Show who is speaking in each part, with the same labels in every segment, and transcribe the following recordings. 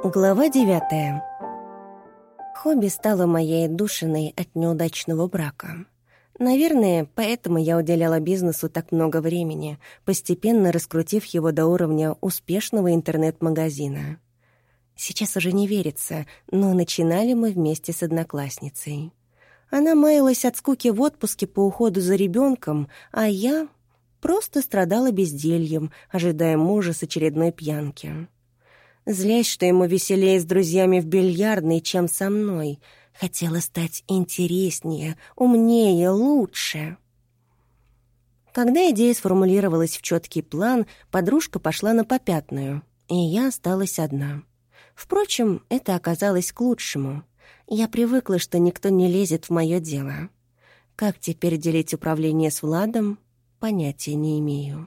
Speaker 1: Глава 9. Хобби стало моей отдушиной от неудачного брака. Наверное, поэтому я уделяла бизнесу так много времени, постепенно раскрутив его до уровня успешного интернет-магазина. Сейчас уже не верится, но начинали мы вместе с одноклассницей. Она маялась от скуки в отпуске по уходу за ребенком, а я просто страдала бездельем, ожидая мужа с очередной пьянки. Злясь, что ему веселее с друзьями в бильярдной, чем со мной. Хотела стать интереснее, умнее, лучше. Когда идея сформулировалась в четкий план, подружка пошла на попятную, и я осталась одна. Впрочем, это оказалось к лучшему. Я привыкла, что никто не лезет в мое дело. Как теперь делить управление с Владом, понятия не имею.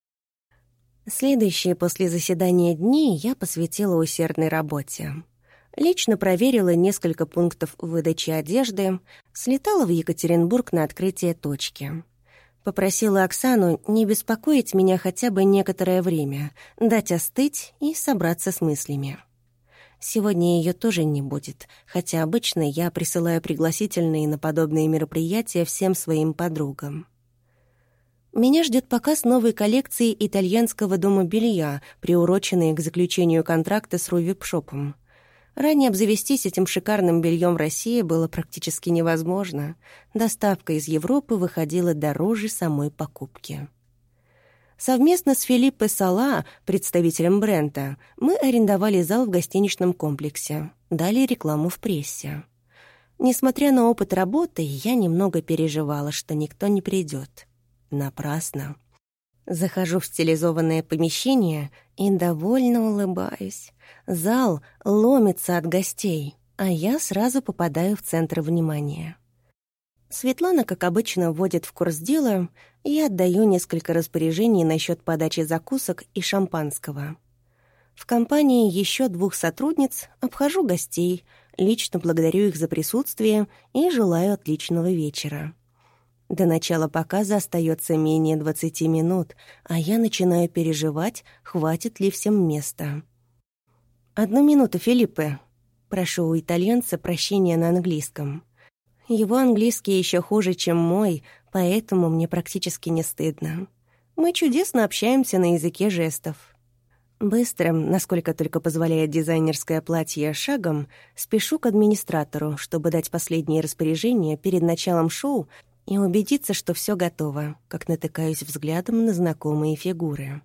Speaker 1: Следующие после заседания дни я посвятила усердной работе. Лично проверила несколько пунктов выдачи одежды, слетала в Екатеринбург на открытие точки. Попросила Оксану не беспокоить меня хотя бы некоторое время, дать остыть и собраться с мыслями. Сегодня ее тоже не будет, хотя обычно я присылаю пригласительные на подобные мероприятия всем своим подругам. Меня ждет показ новой коллекции итальянского дома белья, приуроченной к заключению контракта с Рувипшопом. Ранее обзавестись этим шикарным бельем в России было практически невозможно. Доставка из Европы выходила дороже самой покупки. Совместно с Филиппе Сала, представителем бренда, мы арендовали зал в гостиничном комплексе, дали рекламу в прессе. Несмотря на опыт работы, я немного переживала, что никто не придет. Напрасно. Захожу в стилизованное помещение и довольно улыбаюсь. Зал ломится от гостей, а я сразу попадаю в центр внимания. Светлана, как обычно, вводит в курс дела, и я отдаю несколько распоряжений насчет подачи закусок и шампанского. В компании еще 2 сотрудниц обхожу гостей, лично благодарю их за присутствие и желаю отличного вечера. До начала показа остается менее 20 минут, а я начинаю переживать, хватит ли всем места. «1 минуту, Филиппе». Прошу у итальянца прощения на английском. Его английский еще хуже, чем мой, поэтому мне практически не стыдно. Мы чудесно общаемся на языке жестов. Быстрым, насколько только позволяет дизайнерское платье, шагом спешу к администратору, чтобы дать последние распоряжения перед началом шоу и убедиться, что все готово, как натыкаюсь взглядом на знакомые фигуры.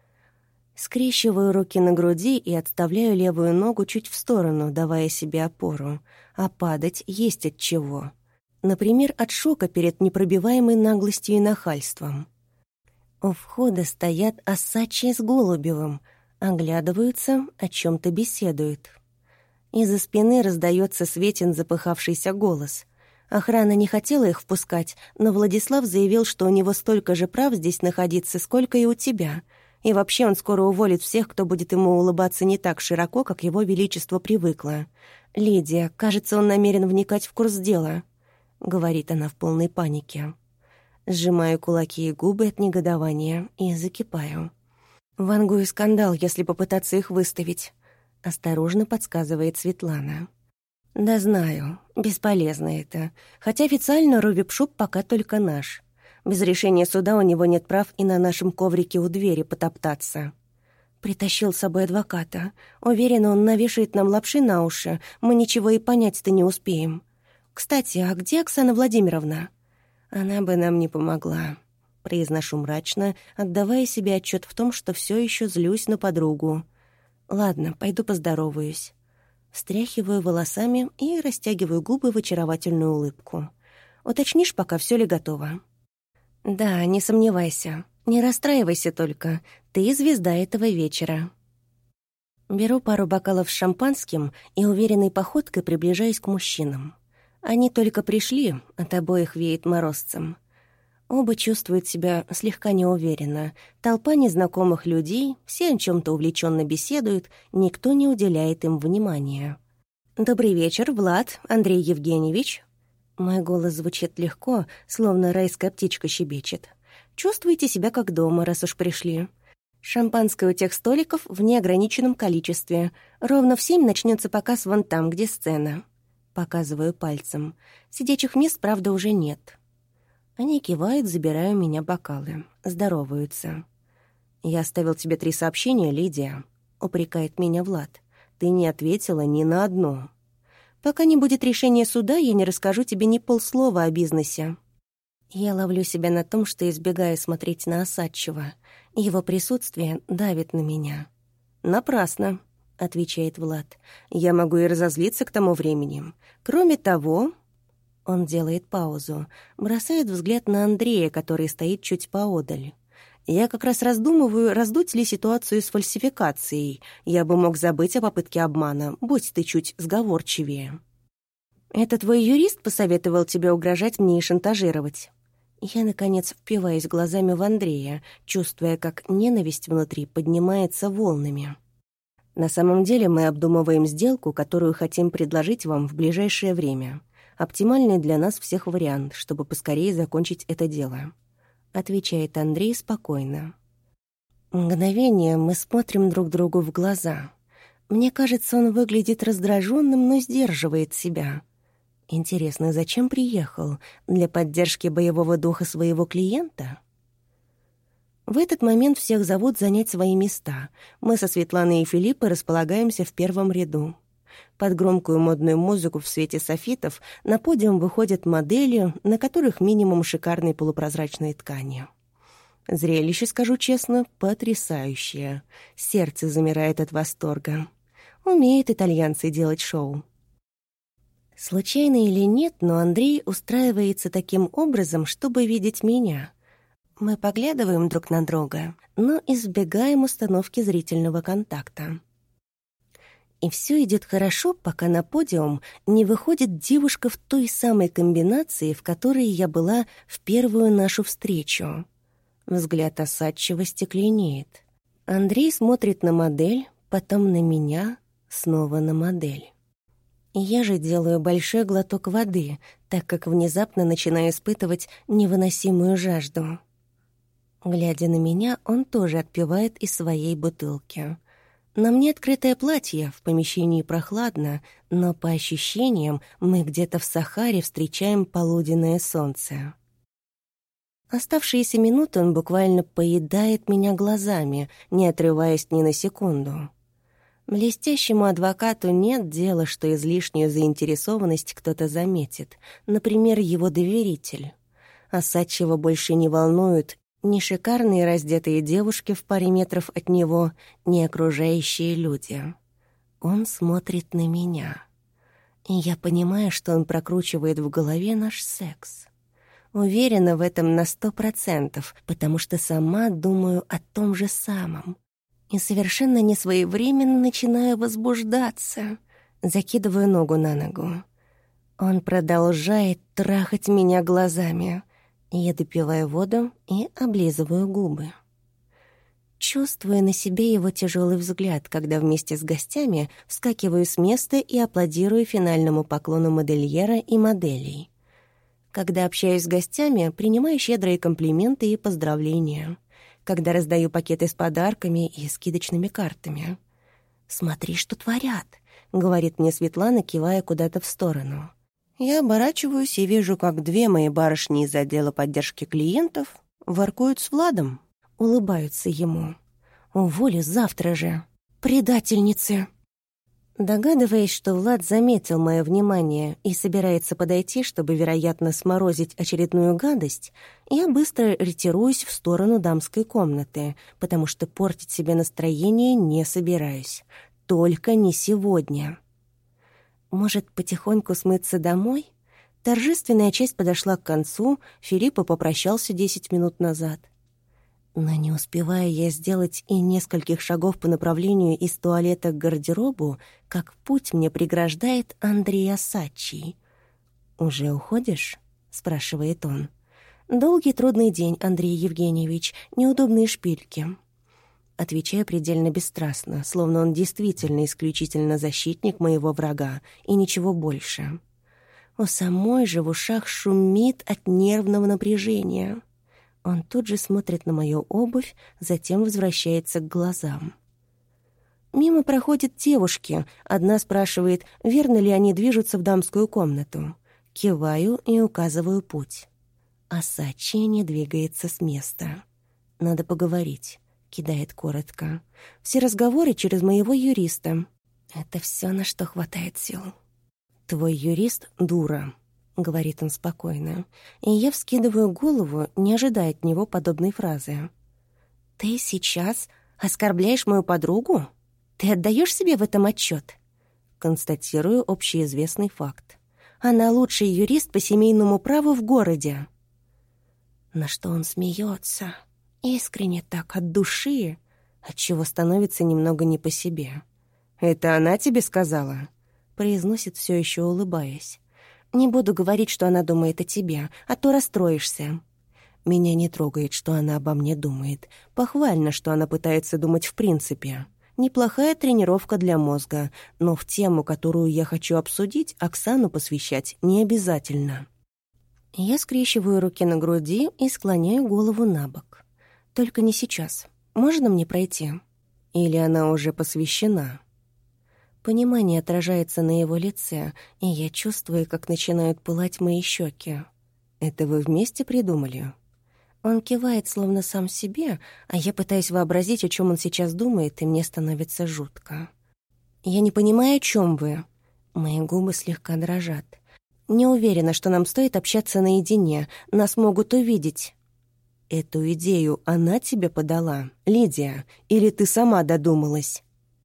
Speaker 1: Скрещиваю руки на груди и отставляю левую ногу чуть в сторону, давая себе опору, а падать есть от чего. Например, от шока перед непробиваемой наглостью и нахальством. У входа стоят Осадчий с Голубевым, оглядываются, о чем-то беседуют. Из-за спины раздается Светин запыхавшийся голос. Охрана не хотела их впускать, но Владислав заявил, что у него столько же прав здесь находиться, сколько и у тебя. И вообще он скоро уволит всех, кто будет ему улыбаться не так широко, как его величество привыкло. «Лидия, кажется, он намерен вникать в курс дела», — говорит она в полной панике. Сжимаю кулаки и губы от негодования и закипаю. «Вангую скандал, если попытаться их выставить», — осторожно подсказывает Светлана. «Да знаю, бесполезно это. Хотя официально Рувипшоп пока только наш. Без решения суда у него нет прав и на нашем коврике у двери потоптаться. Притащил с собой адвоката. Уверена, он навешает нам лапши на уши. Мы ничего и понять-то не успеем. Кстати, а где Оксана Владимировна?» «Она бы нам не помогла», — произношу мрачно, отдавая себе отчет в том, что все еще злюсь на подругу. «Ладно, пойду поздороваюсь». Встряхиваю волосами и растягиваю губы в очаровательную улыбку. «Уточнишь, пока все ли готово?» «Да, не сомневайся. Не расстраивайся только. Ты звезда этого вечера». Беру пару бокалов с шампанским и уверенной походкой приближаюсь к мужчинам. Они только пришли, от обоих веет морозцем. Оба чувствуют себя слегка неуверенно. Толпа незнакомых людей, все о чем-то увлеченно беседуют, никто не уделяет им внимания. «Добрый вечер, Влад, Андрей Евгеньевич». Мой голос звучит легко, словно райская птичка щебечет. «Чувствуете себя как дома, раз уж пришли. Шампанское у тех столиков в неограниченном количестве. Ровно в 7 начнется показ вон там, где сцена. Показываю пальцем. Сидячих мест, правда, уже нет. Они кивают, забирая у меня бокалы. Здороваются. «Я оставил тебе 3 сообщения, Лидия», — упрекает меня Влад. «Ты не ответила ни на одно. Пока не будет решения суда, я не расскажу тебе ни полслова о бизнесе». Я ловлю себя на том, что избегаю смотреть на Осадчего. Его присутствие давит на меня. «Напрасно», — отвечает Влад. «Я могу и разозлиться к тому времени. Кроме того...» Он делает паузу, бросает взгляд на Андрея, который стоит чуть поодаль. «Я как раз раздумываю, раздуть ли ситуацию с фальсификацией. Я бы мог забыть о попытке обмана, будь ты чуть сговорчивее». «Это твой юрист посоветовал тебе угрожать мне и шантажировать?» Я, наконец, впиваюсь глазами в Андрея, чувствуя, как ненависть внутри поднимается волнами. «На самом деле мы обдумываем сделку, которую хотим предложить вам в ближайшее время. Оптимальный для нас всех вариант, чтобы поскорее закончить это дело», — отвечает Андрей спокойно. Мгновение мы смотрим друг другу в глаза. Мне кажется, он выглядит раздраженным, но сдерживает себя. Интересно, зачем приехал? Для поддержки боевого духа своего клиента? В этот момент всех зовут занять свои места. Мы со Светланой и Филиппой располагаемся в первом ряду. Под громкую модную музыку в свете софитов на подиум выходят модели, на которых минимум шикарной полупрозрачной ткани. Зрелище, скажу честно, потрясающее. Сердце замирает от восторга. Умеют итальянцы делать шоу. Случайно или нет, но Андрей устраивается таким образом, чтобы видеть меня. Мы поглядываем друг на друга, но избегаем установки зрительного контакта. И все идет хорошо, пока на подиум не выходит девушка в той самой комбинации, в которой я была в первую нашу встречу. Взгляд Осадчего стекленеет. Андрей смотрит на модель, потом на меня, снова на модель. Я же делаю большой глоток воды, так как внезапно начинаю испытывать невыносимую жажду. Глядя на меня, он тоже отпивает из своей бутылки. На мне открытое платье, в помещении прохладно, но по ощущениям мы где-то в Сахаре встречаем полуденное солнце. Оставшиеся минуты он буквально поедает меня глазами, не отрываясь ни на секунду. Блестящему адвокату нет дела, что излишнюю заинтересованность кто-то заметит, например, его доверитель. Осадчего больше не волнуют ни шикарные раздетые девушки в паре метров от него, ни окружающие люди. Он смотрит на меня. И я понимаю, что он прокручивает в голове наш секс. Уверена в этом на 100%, потому что сама думаю о том же самом. И совершенно несвоевременно начинаю возбуждаться. Закидываю ногу на ногу. Он продолжает трахать меня глазами. Я допиваю воду и облизываю губы. Чувствую на себе его тяжелый взгляд, когда вместе с гостями вскакиваю с места и аплодирую финальному поклону модельера и моделей. Когда общаюсь с гостями, принимаю щедрые комплименты и поздравления. Когда раздаю пакеты с подарками и скидочными картами. «Смотри, что творят», — говорит мне Светлана, кивая куда-то в сторону. Я оборачиваюсь и вижу, как 2 мои барышни из отдела поддержки клиентов воркуют с Владом, улыбаются ему. «Уволю завтра же! Предательницы!» Догадываясь, что Влад заметил мое внимание и собирается подойти, чтобы, вероятно, сморозить очередную гадость, я быстро ретируюсь в сторону дамской комнаты, потому что портить себе настроение не собираюсь. Только не сегодня. Может, потихоньку смыться домой? Торжественная часть подошла к концу, Филиппа попрощался 10 минут назад. Но не успеваю я сделать и нескольких шагов по направлению из туалета к гардеробу, как путь мне преграждает Андрей Осадчий. «Уже уходишь?» — спрашивает он. «Долгий трудный день, Андрей Евгеньевич, неудобные шпильки». Отвечаю предельно бесстрастно, словно он действительно исключительно защитник моего врага и ничего больше. У самой же в ушах шумит от нервного напряжения. Он тут же смотрит на мою обувь, затем возвращается к глазам. Мимо проходят девушки. Одна спрашивает, верно ли они движутся в дамскую комнату. Киваю и указываю путь. А Сачи не двигается с места. «Надо поговорить», — кидает коротко. «Все разговоры через моего юриста. Это все, на что хватает сил». «Твой юрист — дура», — говорит он спокойно. И я вскидываю голову, не ожидая от него подобной фразы. «Ты сейчас оскорбляешь мою подругу? Ты отдаешь себе в этом отчет?» Констатирую общеизвестный факт. Она лучший юрист по семейному праву в городе. На что он смеется, искренне так, от души, отчего становится немного не по себе. «Это она тебе сказала?» произносит, все еще улыбаясь. «Не буду говорить, что она думает о тебе, а то расстроишься». Меня не трогает, что она обо мне думает. Похвально, что она пытается думать в принципе. Неплохая тренировка для мозга, но в тему, которую я хочу обсудить, Оксану посвящать не обязательно. Я скрещиваю руки на груди и склоняю голову на бок. Только не сейчас. Можно мне пройти? Или она уже посвящена? Понимание отражается на его лице, и я чувствую, как начинают пылать мои щеки. «Это вы вместе придумали?» Он кивает, словно сам себе, а я пытаюсь вообразить, о чем он сейчас думает, и мне становится жутко. «Я не понимаю, о чем вы». Мои губы слегка дрожат. «Не уверена, что нам стоит общаться наедине. Нас могут увидеть». «Эту идею она тебе подала, Лидия, или ты сама додумалась?»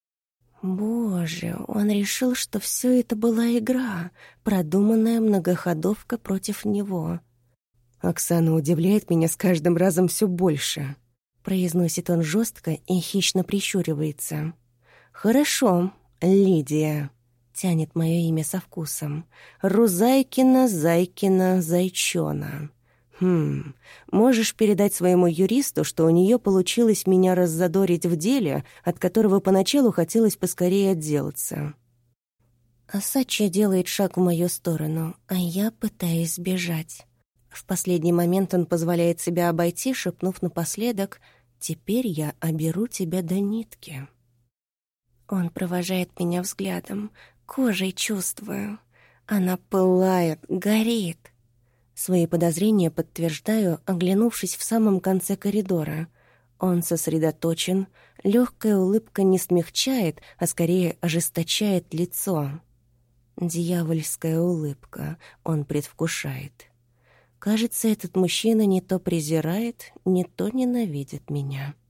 Speaker 1: Боже, он решил, что все это была игра, продуманная многоходовка против него. «Оксана удивляет меня с каждым разом все больше», — произносит он жестко и хищно прищуривается. «Хорошо, Лидия», — тянет мое имя со вкусом. «Рузайкина, Зайкина, Зайчона. Можешь передать своему юристу, что у нее получилось меня раззадорить в деле, от которого поначалу хотелось поскорее отделаться». Асачи делает шаг в мою сторону, а я пытаюсь сбежать. В последний момент он позволяет себя обойти, шепнув напоследок: «Теперь я оберу тебя до нитки». Он провожает меня взглядом, кожей чувствую. Она пылает, горит. Свои подозрения подтверждаю, оглянувшись в самом конце коридора. Он сосредоточен, легкая улыбка не смягчает, а скорее ожесточает лицо. Дьявольская улыбка, он предвкушает. Кажется, этот мужчина не то презирает, не то ненавидит меня.